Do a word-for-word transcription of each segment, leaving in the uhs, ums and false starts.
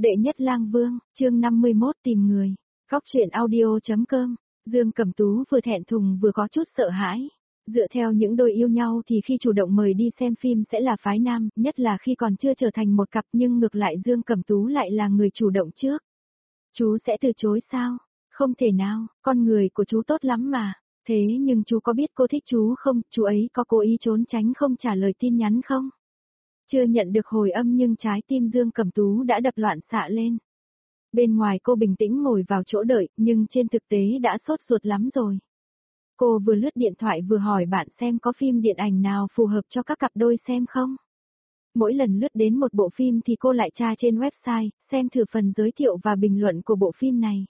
Đệ nhất lang vương, chương năm mươi mốt tìm người. Góc truyện audio.com. Dương Cẩm Tú vừa thẹn thùng vừa có chút sợ hãi. Dựa theo những đôi yêu nhau thì khi chủ động mời đi xem phim sẽ là phái nam, nhất là khi còn chưa trở thành một cặp, nhưng ngược lại Dương Cẩm Tú lại là người chủ động trước. Chú sẽ từ chối sao? Không thể nào, con người của chú tốt lắm mà. Thế nhưng chú có biết cô thích chú không? Chú ấy có cố ý trốn tránh không trả lời tin nhắn không? Chưa nhận được hồi âm nhưng trái tim Dương Cẩm Tú đã đập loạn xạ lên. Bên ngoài cô bình tĩnh ngồi vào chỗ đợi, nhưng trên thực tế đã sốt ruột lắm rồi. Cô vừa lướt điện thoại vừa hỏi bạn xem có phim điện ảnh nào phù hợp cho các cặp đôi xem không. Mỗi lần lướt đến một bộ phim thì cô lại tra trên website, xem thử phần giới thiệu và bình luận của bộ phim này.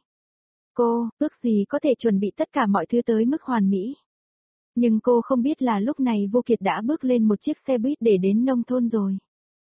Cô, ước gì có thể chuẩn bị tất cả mọi thứ tới mức hoàn mỹ. Nhưng cô không biết là lúc này Vô Kiệt đã bước lên một chiếc xe buýt để đến nông thôn rồi.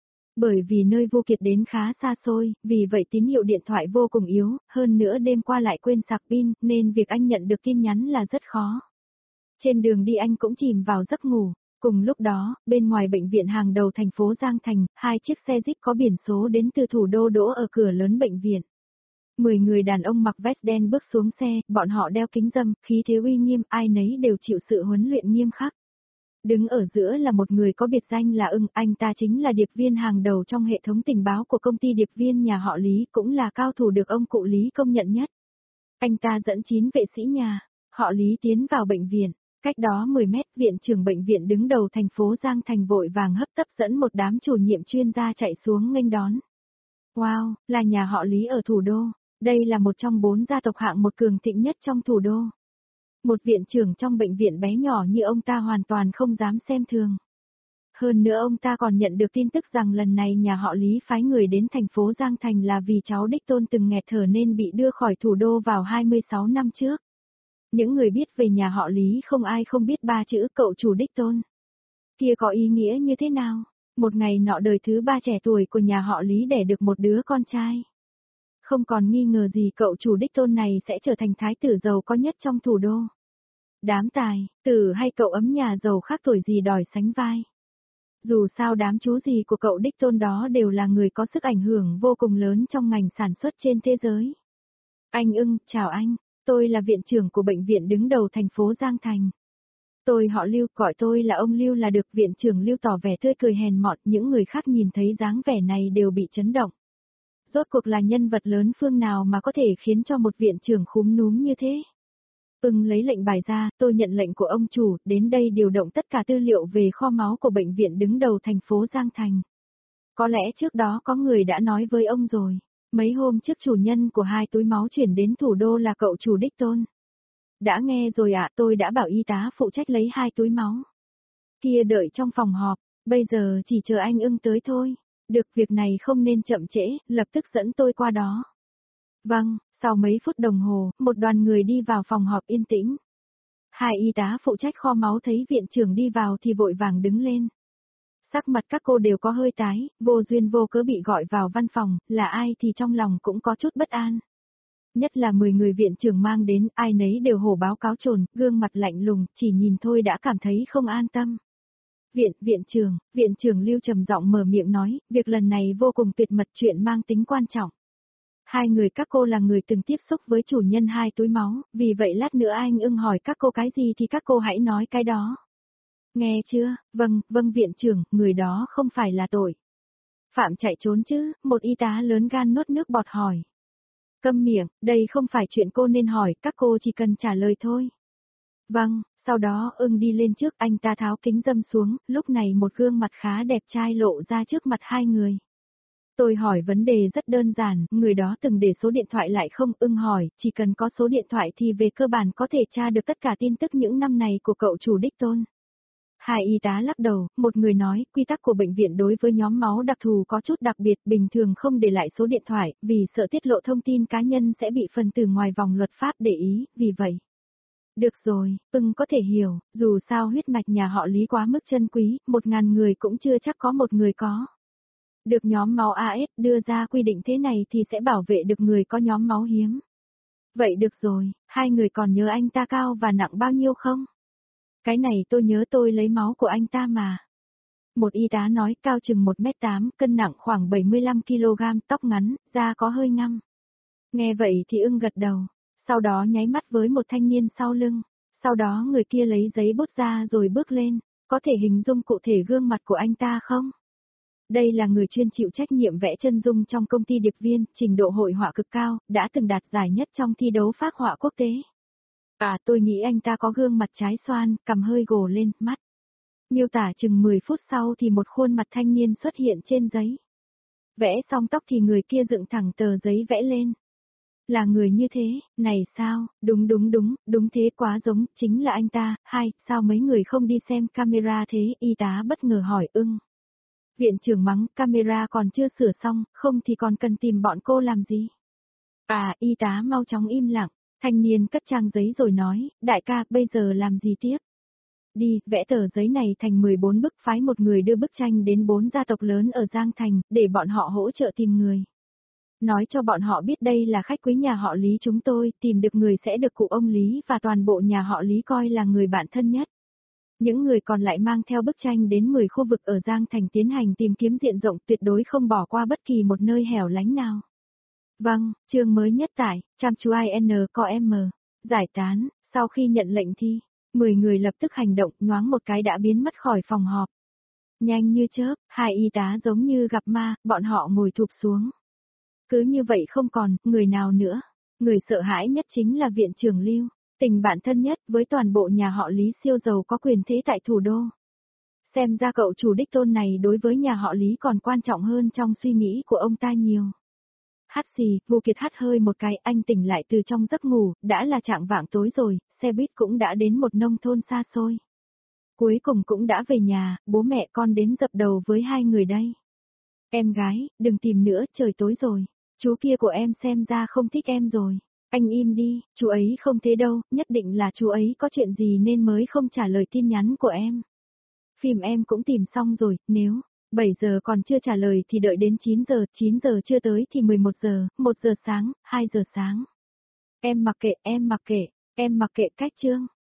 Bởi vì nơi Vô Kiệt đến khá xa xôi, vì vậy tín hiệu điện thoại vô cùng yếu, hơn nữa đêm qua lại quên sạc pin, nên việc anh nhận được tin nhắn là rất khó. Trên đường đi anh cũng chìm vào giấc ngủ. Cùng lúc đó, bên ngoài bệnh viện hàng đầu thành phố Giang Thành, hai chiếc xe Jeep có biển số đến từ thủ đô đỗ ở cửa lớn bệnh viện. Mười người đàn ông mặc vest đen bước xuống xe, bọn họ đeo kính râm, khí thế uy nghiêm, ai nấy đều chịu sự huấn luyện nghiêm khắc. Đứng ở giữa là một người có biệt danh là Ưng, anh ta chính là điệp viên hàng đầu trong hệ thống tình báo của công ty điệp viên nhà họ Lý, cũng là cao thủ được ông cụ Lý công nhận nhất. Anh ta dẫn chín vệ sĩ nhà họ Lý tiến vào bệnh viện, cách đó mười mét, viện trưởng bệnh viện đứng đầu thành phố Giang Thành vội vàng hấp tấp dẫn một đám chủ nhiệm chuyên gia chạy xuống nghênh đón. Wow, là nhà họ Lý ở thủ đô. Đây là một trong bốn gia tộc hạng một cường thịnh nhất trong thủ đô. Một viện trưởng trong bệnh viện bé nhỏ như ông ta hoàn toàn không dám xem thường. Hơn nữa ông ta còn nhận được tin tức rằng lần này nhà họ Lý phái người đến thành phố Giang Thành là vì cháu đích tôn từng nghẹt thở nên bị đưa khỏi thủ đô vào hai mươi sáu năm trước. Những người biết về nhà họ Lý không ai không biết ba chữ cậu chủ đích tôn. Kia có ý nghĩa như thế nào? Một ngày nọ đời thứ ba trẻ tuổi của nhà họ Lý đẻ được một đứa con trai. Không còn nghi ngờ gì cậu chủ đích tôn này sẽ trở thành thái tử giàu có nhất trong thủ đô. Đám tài, tử hay cậu ấm nhà giàu khác tuổi gì đòi sánh vai. Dù sao đám chú gì của cậu đích tôn đó đều là người có sức ảnh hưởng vô cùng lớn trong ngành sản xuất trên thế giới. Anh Ưng, chào anh, tôi là viện trưởng của bệnh viện đứng đầu thành phố Giang Thành. Tôi họ Lưu, gọi tôi là ông Lưu là được. Viện trưởng Lưu tỏ vẻ tươi cười hèn mọn, những người khác nhìn thấy dáng vẻ này đều bị chấn động. Rốt cuộc là nhân vật lớn phương nào mà có thể khiến cho một viện trưởng khúm núm như thế? Ưng lấy lệnh bài ra, tôi nhận lệnh của ông chủ, đến đây điều động tất cả tư liệu về kho máu của bệnh viện đứng đầu thành phố Giang Thành. Có lẽ trước đó có người đã nói với ông rồi, mấy hôm trước chủ nhân của hai túi máu chuyển đến thủ đô là cậu chủ đích tôn. Đã nghe rồi ạ, tôi đã bảo y tá phụ trách lấy hai túi máu. Kia đợi trong phòng họp, bây giờ chỉ chờ anh Ưng tới thôi. Được, việc này không nên chậm trễ, lập tức dẫn tôi qua đó. Vâng, sau mấy phút đồng hồ, một đoàn người đi vào phòng họp yên tĩnh. Hai y tá phụ trách kho máu thấy viện trưởng đi vào thì vội vàng đứng lên. Sắc mặt các cô đều có hơi tái, vô duyên vô cớ bị gọi vào văn phòng, là ai thì trong lòng cũng có chút bất an. Nhất là mười người viện trưởng mang đến, ai nấy đều hổ báo cáo trồn, gương mặt lạnh lùng, chỉ nhìn thôi đã cảm thấy không an tâm. Viện, viện trưởng, viện trưởng Lưu trầm giọng mở miệng nói, việc lần này vô cùng tuyệt mật, chuyện mang tính quan trọng. Hai người các cô là người từng tiếp xúc với chủ nhân hai túi máu, vì vậy lát nữa anh Ưng hỏi các cô cái gì thì các cô hãy nói cái đó. Nghe chưa? Vâng, vâng viện trưởng, người đó không phải là tội phạm chạy trốn chứ? Một y tá lớn gan nuốt nước bọt hỏi. Câm miệng, đây không phải chuyện cô nên hỏi, các cô chỉ cần trả lời thôi. Vâng. Sau đó Ưng đi lên trước, anh ta tháo kính râm xuống, lúc này một gương mặt khá đẹp trai lộ ra trước mặt hai người. Tôi hỏi vấn đề rất đơn giản, người đó từng để số điện thoại lại không? Ưng hỏi, chỉ cần có số điện thoại thì về cơ bản có thể tra được tất cả tin tức những năm này của cậu chủ đích tôn. Hai y tá lắc đầu, một người nói, quy tắc của bệnh viện đối với nhóm máu đặc thù có chút đặc biệt, bình thường không để lại số điện thoại, vì sợ tiết lộ thông tin cá nhân sẽ bị phần tử ngoài vòng luật pháp để ý, vì vậy. Được rồi, Ưng có thể hiểu, dù sao huyết mạch nhà họ Lý quá mức chân quý, một ngàn người cũng chưa chắc có một người có. Được nhóm máu a ét đưa ra quy định thế này thì sẽ bảo vệ được người có nhóm máu hiếm. Vậy được rồi, hai người còn nhớ anh ta cao và nặng bao nhiêu không? Cái này tôi nhớ, tôi lấy máu của anh ta mà. Một y tá nói cao chừng một mét tám, cân nặng khoảng bảy mươi lăm ki lô gam, tóc ngắn, da có hơi ngăm. Nghe vậy thì ưng gật đầu, sau đó nháy mắt với một thanh niên sau lưng. Sau đó người kia lấy giấy bút ra rồi bước lên, có thể hình dung cụ thể gương mặt của anh ta không? Đây là người chuyên chịu trách nhiệm vẽ chân dung trong công ty điệp viên, trình độ hội họa cực cao, đã từng đạt giải nhất trong thi đấu phác họa quốc tế. À, tôi nghĩ anh ta có gương mặt trái xoan, cằm hơi gồ lên, mắt. Miêu tả chừng mười phút sau thì một khuôn mặt thanh niên xuất hiện trên giấy. Vẽ xong tóc thì người kia dựng thẳng tờ giấy vẽ lên. Là người như thế, này sao, đúng đúng đúng, đúng thế quá giống, chính là anh ta, hai, sao mấy người không đi xem camera thế, y tá bất ngờ hỏi ưng. Viện trưởng mắng, camera còn chưa sửa xong, không thì còn cần tìm bọn cô làm gì? À, y tá mau chóng im lặng, thanh niên cất trang giấy rồi nói, đại ca, bây giờ làm gì tiếp? Đi, vẽ tờ giấy này thành mười bốn bức, phái một người đưa bức tranh đến bốn gia tộc lớn ở Giang Thành, để bọn họ hỗ trợ tìm người. Nói cho bọn họ biết đây là khách quý nhà họ Lý chúng tôi, tìm được người sẽ được cụ ông Lý và toàn bộ nhà họ Lý coi là người bạn thân nhất. Những người còn lại mang theo bức tranh đến mười khu vực ở Giang Thành tiến hành tìm kiếm diện rộng, tuyệt đối không bỏ qua bất kỳ một nơi hẻo lánh nào. Vâng, chương mới nhất tải, chăm chú i en co m. Giải tán, sau khi nhận lệnh thi, mười người lập tức hành động, nhoáng một cái đã biến mất khỏi phòng họp. Nhanh như chớp, hai y tá giống như gặp ma, bọn họ ngồi thụp xuống. Cứ như vậy không còn, người nào nữa. Người sợ hãi nhất chính là viện trưởng Lưu, tình bạn thân nhất với toàn bộ nhà họ Lý siêu giàu có quyền thế tại thủ đô. Xem ra cậu chủ đích tôn này đối với nhà họ Lý còn quan trọng hơn trong suy nghĩ của ông ta nhiều. Hắt xì, Vu Kiệt hắt hơi một cái, anh tỉnh lại từ trong giấc ngủ, đã là trạng vạng tối rồi, xe buýt cũng đã đến một nông thôn xa xôi. Cuối cùng cũng đã về nhà, bố mẹ con đến dập đầu với hai người đây. Em gái, đừng tìm nữa, trời tối rồi. Chú kia của em xem ra không thích em rồi. Anh im đi, chú ấy không thế đâu, nhất định là chú ấy có chuyện gì nên mới không trả lời tin nhắn của em. Phim em cũng tìm xong rồi, nếu bảy giờ còn chưa trả lời thì đợi đến chín giờ, chín giờ chưa tới thì mười một giờ, một giờ sáng, hai giờ sáng. Em mặc kệ, em mặc kệ, em mặc kệ cách chương.